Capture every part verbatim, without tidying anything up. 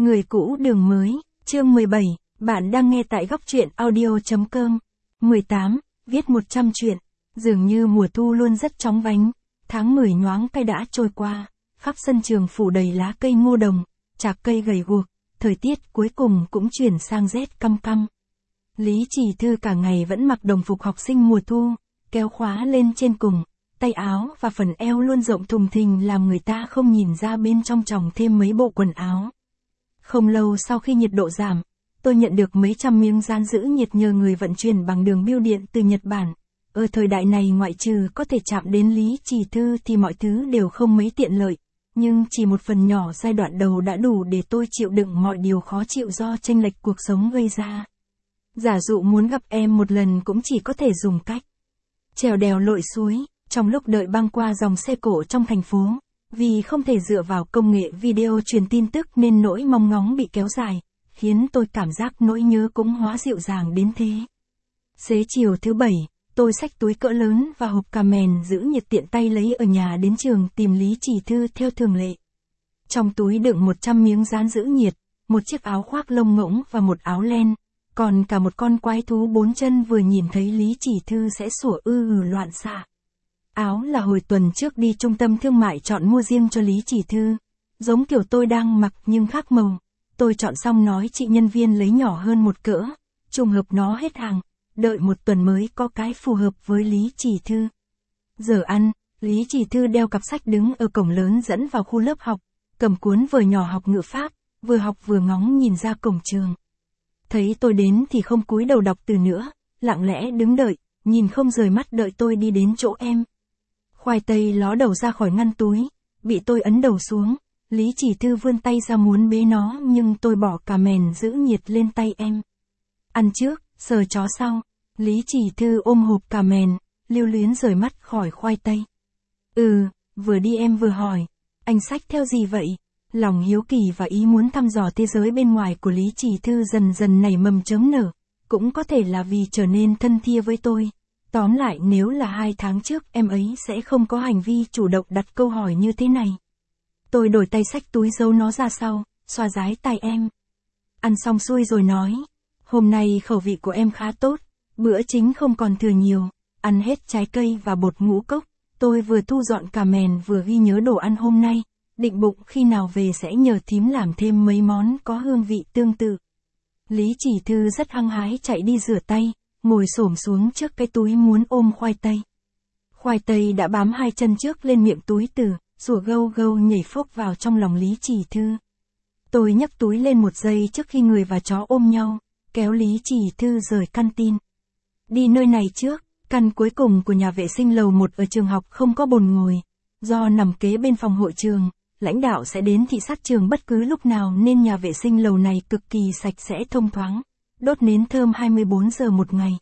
Người cũ đường mới, chương mười bảy, bạn đang nghe tại góc truyện audio chấm com. mười tám, viết một trăm chuyện. Dường như mùa thu luôn rất chóng vánh, tháng mười nhoáng cái đã trôi qua, khắp sân trường phủ đầy lá cây ngô đồng, chạc cây gầy guộc, thời tiết cuối cùng cũng chuyển sang rét căm căm. Lý Chỉ Thư cả ngày vẫn mặc đồng phục học sinh mùa thu, kéo khóa lên trên cùng, tay áo và phần eo luôn rộng thùng thình làm người ta không nhìn ra bên trong chồng thêm mấy bộ quần áo. Không lâu sau khi nhiệt độ giảm, tôi nhận được mấy trăm miếng dán giữ nhiệt nhờ người vận chuyển bằng đường bưu điện từ Nhật Bản. Ở thời đại này ngoại trừ có thể chạm đến Lý Chỉ Thư thì mọi thứ đều không mấy tiện lợi, nhưng chỉ một phần nhỏ giai đoạn đầu đã đủ để tôi chịu đựng mọi điều khó chịu do chênh lệch cuộc sống gây ra. Giả dụ muốn gặp em một lần cũng chỉ có thể dùng cách trèo đèo lội suối, trong lúc đợi băng qua dòng xe cộ trong thành phố. Vì không thể dựa vào công nghệ video truyền tin tức nên nỗi mong ngóng bị kéo dài, khiến tôi cảm giác nỗi nhớ cũng hóa dịu dàng đến thế. Xế chiều thứ bảy, tôi xách túi cỡ lớn và hộp cà mèn giữ nhiệt tiện tay lấy ở nhà đến trường tìm Lý Chỉ Thư theo thường lệ. Trong túi đựng một trăm miếng dán giữ nhiệt, một chiếc áo khoác lông ngỗng và một áo len, còn cả một con quái thú bốn chân vừa nhìn thấy Lý Chỉ Thư sẽ sủa ư ừ loạn xạ. Áo là hồi tuần trước đi trung tâm thương mại chọn mua riêng cho Lý Chỉ Thư, giống kiểu tôi đang mặc nhưng khác màu. Tôi chọn xong nói chị nhân viên lấy nhỏ hơn một cỡ, trùng hợp nó hết hàng, đợi một tuần mới có cái phù hợp với Lý Chỉ Thư. Giờ ăn, Lý Chỉ Thư đeo cặp sách đứng ở cổng lớn dẫn vào khu lớp học, cầm cuốn vở nhỏ học ngữ pháp, vừa học vừa ngóng nhìn ra cổng trường. Thấy tôi đến thì không cúi đầu đọc từ nữa, lặng lẽ đứng đợi, nhìn không rời mắt đợi tôi đi đến chỗ em. Khoai tây ló đầu ra khỏi ngăn túi, bị tôi ấn đầu xuống, Lý Chỉ Thư vươn tay ra muốn bế nó nhưng tôi bỏ cà mèn giữ nhiệt lên tay em. Ăn trước, sờ chó sau, Lý Chỉ Thư ôm hộp cà mèn, lưu luyến rời mắt khỏi khoai tây. Ừ, vừa đi em vừa hỏi, anh xách theo gì vậy? Lòng hiếu kỳ và ý muốn thăm dò thế giới bên ngoài của Lý Chỉ Thư dần dần nảy mầm chớm nở, cũng có thể là vì trở nên thân thia với tôi. Tóm lại nếu là hai tháng trước em ấy sẽ không có hành vi chủ động đặt câu hỏi như thế này. Tôi đổi tay xách túi giấu nó ra sau, xoa dái tai em. Ăn xong xuôi rồi nói, hôm nay khẩu vị của em khá tốt, bữa chính không còn thừa nhiều, ăn hết trái cây và bột ngũ cốc. Tôi vừa thu dọn cà mèn vừa ghi nhớ đồ ăn hôm nay, định bụng khi nào về sẽ nhờ thím làm thêm mấy món có hương vị tương tự. Lý Chỉ Thư rất hăng hái chạy đi rửa tay, ngồi xổm xuống trước cái túi muốn ôm khoai tây. Khoai tây đã bám hai chân trước lên miệng túi từ, sủa gâu gâu nhảy phốc vào trong lòng Lý Chỉ Thư. Tôi nhấc túi lên một giây trước khi người và chó ôm nhau, kéo Lý Chỉ Thư rời căn tin. Đi nơi này trước, căn cuối cùng của nhà vệ sinh lầu một ở trường học không có bồn ngồi. Do nằm kế bên phòng hội trường, lãnh đạo sẽ đến thị sát trường bất cứ lúc nào nên nhà vệ sinh lầu này cực kỳ sạch sẽ thông thoáng. Đốt nến thơm hai mươi bốn giờ một ngày.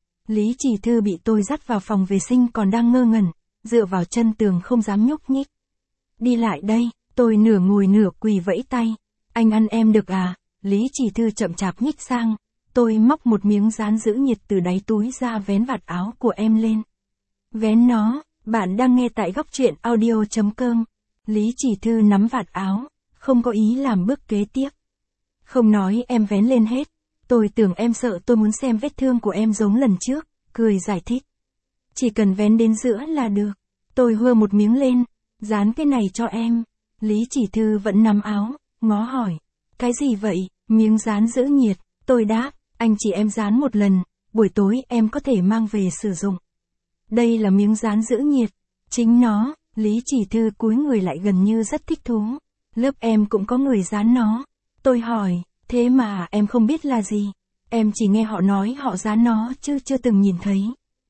Lý Chỉ Thư bị tôi dắt vào phòng vệ sinh còn đang ngơ ngẩn, dựa vào chân tường không dám nhúc nhích. Đi lại đây, tôi nửa ngồi nửa quỳ vẫy tay. Anh ăn em được à? Lý Chỉ Thư chậm chạp nhích sang. Tôi móc một miếng dán giữ nhiệt từ đáy túi ra vén vạt áo của em lên. Vén nó, bạn đang nghe tại góc truyện audio chấm com. Lý Chỉ Thư nắm vạt áo, không có ý làm bước kế tiếp. Không nói em vén lên hết. Tôi tưởng em sợ tôi muốn xem vết thương của em giống lần trước, cười giải thích. Chỉ cần vén đến giữa là được. Tôi hơ một miếng lên, dán cái này cho em. Lý Chỉ Thư vẫn nắm áo, ngó hỏi. Cái gì vậy? Miếng dán giữ nhiệt. Tôi đáp, anh chỉ em dán một lần, buổi tối em có thể mang về sử dụng. Đây là miếng dán giữ nhiệt. Chính nó, Lý Chỉ Thư cúi người lại gần như rất thích thú. Lớp em cũng có người dán nó. Tôi hỏi. Thế mà em không biết là gì. Em chỉ nghe họ nói họ dán nó chứ chưa từng nhìn thấy.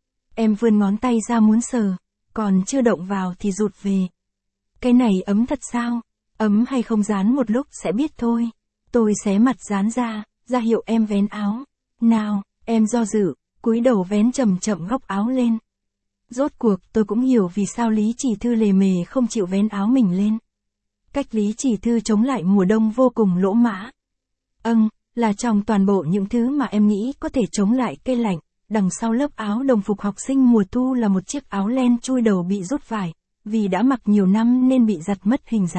Em vươn ngón tay ra muốn sờ, còn chưa động vào thì rụt về. Cái này ấm thật sao? Ấm hay không dán một lúc sẽ biết thôi. Tôi xé mặt dán ra, ra hiệu em vén áo. Nào, em do dự, cúi đầu vén chậm chậm góc áo lên. Rốt cuộc tôi cũng hiểu vì sao Lý Chỉ Thư lề mề không chịu vén áo mình lên. Cách Lý Chỉ Thư chống lại mùa đông vô cùng lỗ mã. Âng, là trong toàn bộ những thứ mà em nghĩ có thể chống lại cây lạnh, đằng sau lớp áo đồng phục học sinh mùa thu là một chiếc áo len chui đầu bị rút vải, vì đã mặc nhiều năm nên bị giặt mất hình dáng gốc.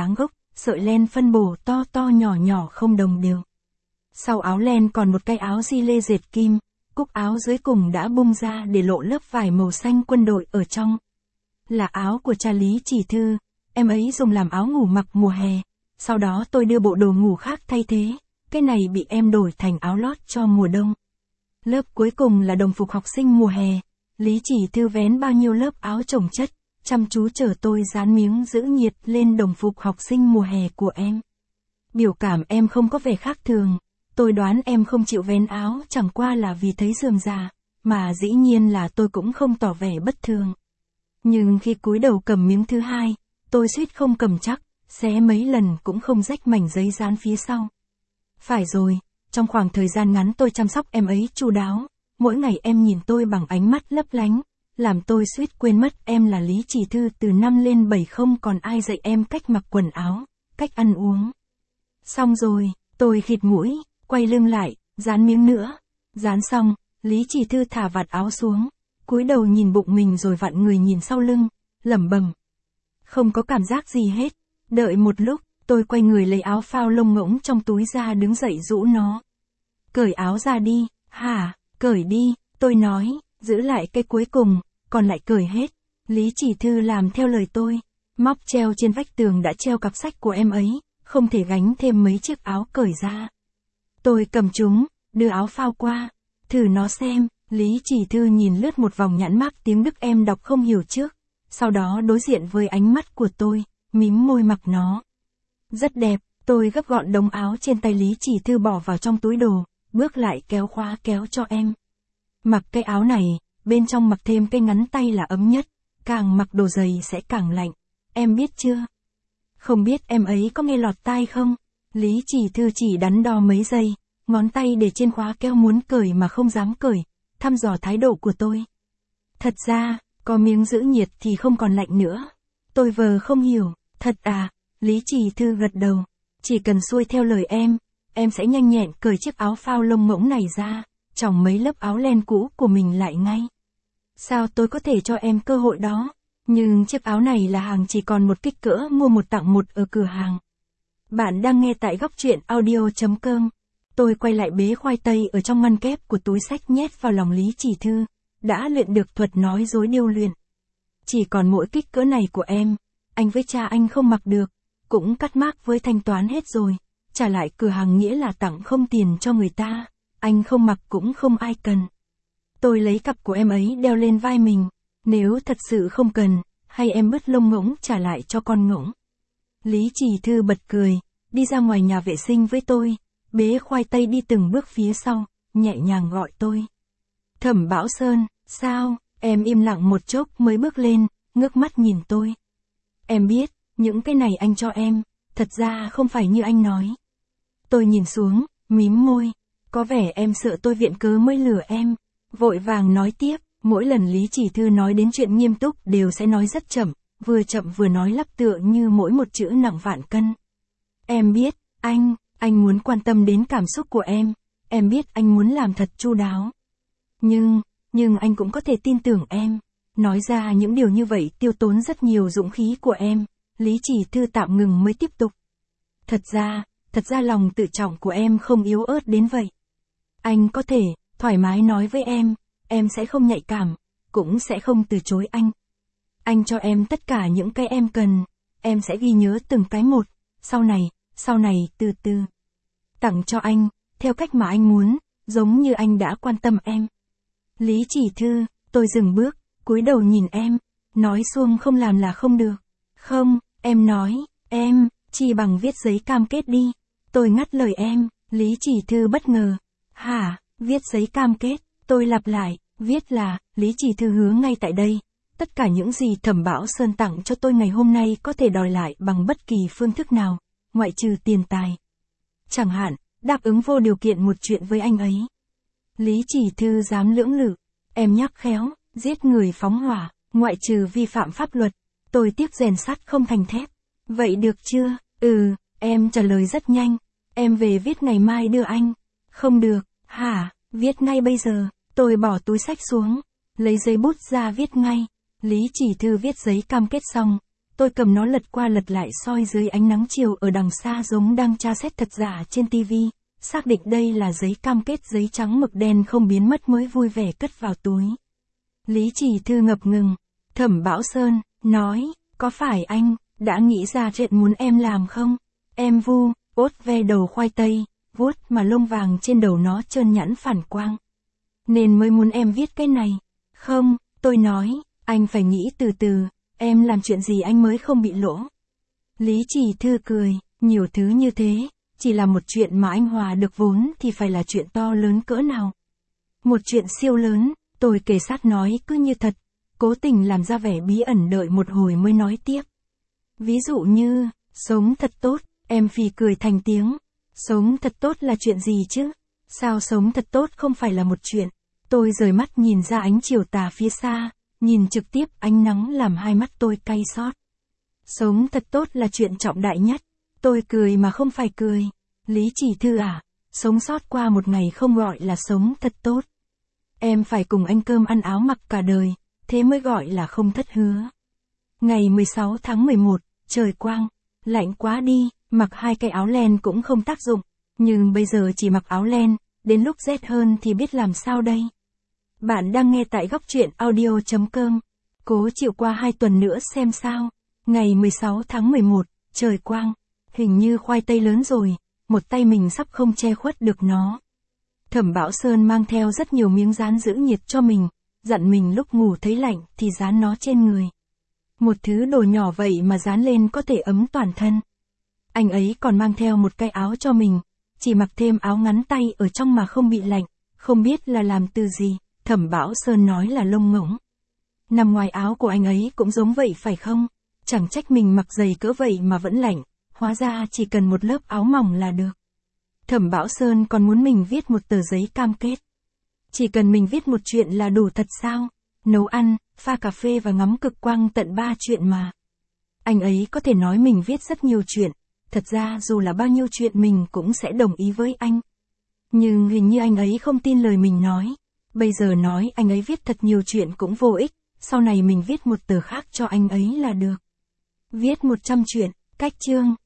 sợi len phân bổ to to nhỏ nhỏ không đồng đều. Sau áo len còn một cái áo di lê dệt kim, cúc áo dưới cùng đã bung ra để lộ lớp vải màu xanh quân đội ở trong. Là áo của cha Lý Chỉ Thư, em ấy dùng làm áo ngủ mặc mùa hè, sau đó tôi đưa bộ đồ ngủ khác thay thế, cái này bị em đổi thành áo lót cho mùa đông. Lớp cuối cùng là đồng phục học sinh mùa hè, Lý Chỉ Thư vén bao nhiêu lớp áo chồng chất, chăm chú chờ tôi dán miếng giữ nhiệt lên đồng phục học sinh mùa hè của em. Biểu cảm em không có vẻ khác thường, tôi đoán em không chịu vén áo chẳng qua là vì thấy rườm rà, mà dĩ nhiên là tôi cũng không tỏ vẻ bất thường. Nhưng khi cúi đầu cầm miếng thứ hai, tôi suýt không cầm chắc, xé mấy lần cũng không rách mảnh giấy dán phía sau. Phải rồi, trong khoảng thời gian ngắn tôi chăm sóc em ấy chu đáo, mỗi ngày em nhìn tôi bằng ánh mắt lấp lánh, làm tôi suýt quên mất em là Lý Chỉ Thư từ năm lên bảy không còn ai dạy em cách mặc quần áo, cách ăn uống. Xong rồi, tôi khịt mũi, quay lưng lại, dán miếng nữa. Dán xong, Lý Chỉ Thư thả vạt áo xuống, cúi đầu nhìn bụng mình rồi vặn người nhìn sau lưng, lẩm bẩm. Không có cảm giác gì hết. Đợi một lúc, tôi quay người lấy áo phao lông ngỗng trong túi ra đứng dậy rũ nó. Cởi áo ra đi, hả, cởi đi, tôi nói, giữ lại cái cuối cùng, còn lại cởi hết. Lý Chỉ Thư làm theo lời tôi, móc treo trên vách tường đã treo cặp sách của em ấy, không thể gánh thêm mấy chiếc áo cởi ra. Tôi cầm chúng, đưa áo phao qua, thử nó xem. Lý Chỉ Thư nhìn lướt một vòng nhãn mác tiếng Đức em đọc không hiểu trước, sau đó đối diện với ánh mắt của tôi, mím môi mặc nó. Rất đẹp, tôi gấp gọn đống áo trên tay Lý Chỉ Thư bỏ vào trong túi đồ, bước lại kéo khóa kéo cho em. Mặc cái áo này, bên trong mặc thêm cái ngắn tay là ấm nhất, càng mặc đồ dày sẽ càng lạnh, em biết chưa? Không biết em ấy có nghe lọt tai không? Lý Chỉ Thư chỉ đắn đo mấy giây, ngón tay để trên khóa kéo muốn cởi mà không dám cởi, thăm dò thái độ của tôi. Thật ra, có miếng giữ nhiệt thì không còn lạnh nữa. Tôi vờ không hiểu, thật à, Lý Chỉ Thư gật đầu. Chỉ cần xuôi theo lời em, em sẽ nhanh nhẹn cởi chiếc áo phao lông ngỗng này ra, chòng mấy lớp áo len cũ của mình lại ngay. Sao tôi có thể cho em cơ hội đó? Nhưng chiếc áo này là hàng chỉ còn một kích cỡ mua một tặng một ở cửa hàng. Bạn đang nghe tại góc truyện audio chấm com. Tôi quay lại bế khoai tây ở trong ngăn kép của túi xách nhét vào lòng Lý Chỉ Thư, đã luyện được thuật nói dối điêu luyện. Chỉ còn mỗi kích cỡ này của em, anh với cha anh không mặc được, cũng cắt mác với thanh toán hết rồi, trả lại cửa hàng nghĩa là tặng không tiền cho người ta, anh không mặc cũng không ai cần. Tôi lấy cặp của em ấy đeo lên vai mình, nếu thật sự không cần, hay em bứt lông ngỗng trả lại cho con ngỗng. Lý Chỉ Thư bật cười, đi ra ngoài nhà vệ sinh với tôi, bế khoai tây đi từng bước phía sau, nhẹ nhàng gọi tôi. Thẩm Bảo Sơn, sao? Em im lặng một chốc mới bước lên, ngước mắt nhìn tôi. Em biết, những cái này anh cho em, thật ra không phải như anh nói. Tôi nhìn xuống, mím môi, có vẻ em sợ tôi viện cớ mới lừa em, vội vàng nói tiếp, mỗi lần Lý Chỉ Thư nói đến chuyện nghiêm túc đều sẽ nói rất chậm, vừa chậm vừa nói lắp tựa như mỗi một chữ nặng vạn cân. Em biết, anh, anh muốn quan tâm đến cảm xúc của em, em biết anh muốn làm thật chu đáo. Nhưng, nhưng anh cũng có thể tin tưởng em. Nói ra những điều như vậy tiêu tốn rất nhiều dũng khí của em. Lý Chỉ Thư tạm ngừng mới tiếp tục. Thật ra, thật ra lòng tự trọng của em không yếu ớt đến vậy. Anh có thể, thoải mái nói với em, em sẽ không nhạy cảm, cũng sẽ không từ chối anh. Anh cho em tất cả những cái em cần, em sẽ ghi nhớ từng cái một, sau này, sau này từ từ. Tặng cho anh, theo cách mà anh muốn, giống như anh đã quan tâm em. Lý Chỉ Thư, tôi dừng bước, cúi đầu nhìn em, nói suông không làm là không được. Không, em nói, em, chỉ bằng viết giấy cam kết đi. Tôi ngắt lời em, Lý Chỉ Thư bất ngờ. Hả, viết giấy cam kết, tôi lặp lại, viết là, Lý Chỉ Thư hứa ngay tại đây. Tất cả những gì Thẩm Bảo Sơn tặng cho tôi ngày hôm nay có thể đòi lại bằng bất kỳ phương thức nào, ngoại trừ tiền tài. Chẳng hạn, đáp ứng vô điều kiện một chuyện với anh ấy. Lý Chỉ Thư dám lưỡng lự, em nhắc khéo, giết người phóng hỏa, ngoại trừ vi phạm pháp luật, tôi tiếc rèn sắt không thành thép. Vậy được chưa? Ừ, em trả lời rất nhanh, em về viết ngày mai đưa anh. Không được, hả, viết ngay bây giờ, tôi bỏ túi xách xuống, lấy giấy bút ra viết ngay. Lý Chỉ Thư viết giấy cam kết xong, Tôi cầm nó lật qua lật lại soi dưới ánh nắng chiều ở đằng xa giống đang tra xét thật giả trên tivi, xác định đây là giấy cam kết giấy trắng mực đen không biến mất mới vui vẻ cất vào túi. Lý Chỉ Thư ngập ngừng, Thẩm Bảo Sơn, nói, có phải anh, đã nghĩ ra chuyện muốn em làm không? Em vu, ốt ve đầu khoai tây, vuốt mà lông vàng trên đầu nó trơn nhẵn phản quang. Nên mới muốn em viết cái này. Không, tôi nói, anh phải nghĩ từ từ, em làm chuyện gì anh mới không bị lỗ. Lý Chỉ Thư cười, nhiều thứ như thế, chỉ là một chuyện mà anh hòa được vốn thì phải là chuyện to lớn cỡ nào. Một chuyện siêu lớn, tôi kề sát nói cứ như thật, cố tình làm ra vẻ bí ẩn đợi một hồi mới nói tiếp. Ví dụ như, sống thật tốt, em phì cười thành tiếng. Sống thật tốt là chuyện gì chứ? Sao sống thật tốt không phải là một chuyện? Tôi rời mắt nhìn ra ánh chiều tà phía xa, nhìn trực tiếp ánh nắng làm hai mắt tôi cay xót. Sống thật tốt là chuyện trọng đại nhất. Tôi cười mà không phải cười. Lý Chỉ Thư à, sống sót qua một ngày không gọi là sống thật tốt. Em phải cùng anh cơm ăn áo mặc cả đời, thế mới gọi là không thất hứa. Ngày mười sáu tháng mười một, trời quang, lạnh quá đi, mặc hai cái áo len cũng không tác dụng, nhưng bây giờ chỉ mặc áo len, đến lúc rét hơn thì biết làm sao đây. Bạn đang nghe tại góc truyện audio chấm com, cố chịu qua hai tuần nữa xem sao. Ngày mười sáu tháng mười một, trời quang, hình như khoai tây lớn rồi, một tay mình sắp không che khuất được nó. Thẩm Bảo Sơn mang theo rất nhiều miếng dán giữ nhiệt cho mình, dặn mình lúc ngủ thấy lạnh thì dán nó trên người. Một thứ đồ nhỏ vậy mà dán lên có thể ấm toàn thân. Anh ấy còn mang theo một cái áo cho mình, chỉ mặc thêm áo ngắn tay ở trong mà không bị lạnh, không biết là làm từ gì, Thẩm Bảo Sơn nói là lông ngỗng. Nằm ngoài áo của anh ấy cũng giống vậy phải không? Chẳng trách mình mặc giày cỡ vậy mà vẫn lạnh, hóa ra chỉ cần một lớp áo mỏng là được. Thẩm Bảo Sơn còn muốn mình viết một tờ giấy cam kết. Chỉ cần mình viết một chuyện là đủ thật sao? Nấu ăn, pha cà phê và ngắm cực quang tận ba chuyện mà. Anh ấy có thể nói mình viết rất nhiều chuyện, thật ra dù là bao nhiêu chuyện mình cũng sẽ đồng ý với anh. Nhưng hình như anh ấy không tin lời mình nói. Bây giờ nói anh ấy viết thật nhiều chuyện cũng vô ích, sau này mình viết một tờ khác cho anh ấy là được. Viết một trăm chuyện, cách chương.